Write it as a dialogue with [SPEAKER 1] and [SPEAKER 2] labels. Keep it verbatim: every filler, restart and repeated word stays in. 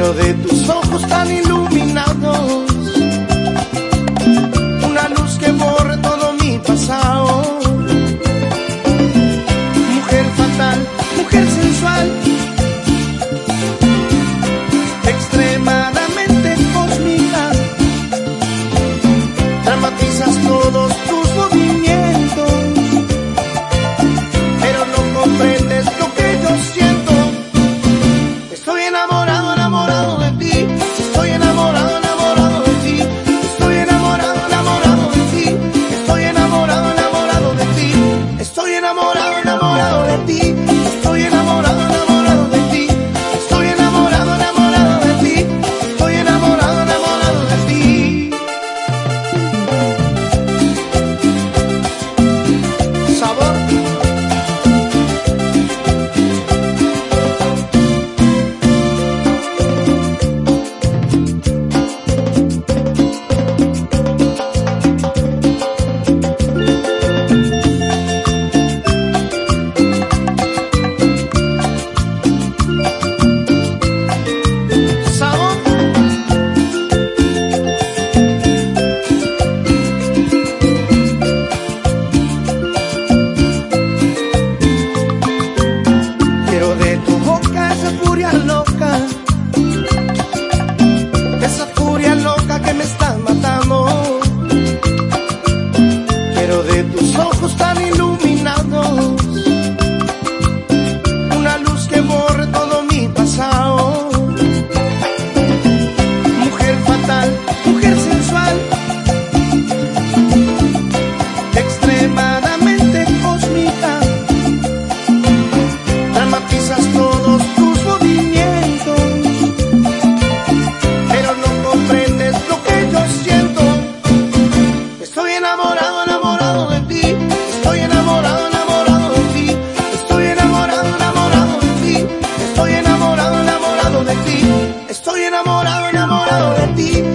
[SPEAKER 1] Quiero de tus ojos tan iluminados una luz que borre todo mi pasado. Mujer fatal, mujer sensual, extremadamente cósmica, dramatizas todos tus movimientos, pero no comprendes lo que yo siento. Estoy enamorado, enamorado de ti. Estoy enamorado, enamorado de ti. Estoy enamorado, enamorado de ti. Estoy enamorado, enamorado de ti. Estoy enamorado, enamorado de ti. Estoy enamorado, enamorado de ti. Estoy enamorado, enamorado de ti. Estoy enamorado, enamorado de ti. Sabor. Quiero de tu boca esa furia loca, esa furia loca que me está matando. Quiero de tus ojos tan iluminados una luz que borre todo mi pasado. Mujer fatal, mujer sensual, extremadamente cósmica, dramatizas todos tus movimientos, pero no comprendes lo que yo siento. Estoy enamorado, enamorado de ti. Estoy enamorado, enamorado de ti. Estoy enamorado, enamorado de ti. Estoy enamorado, enamorado de ti. Estoy enamorado, enamorado de ti.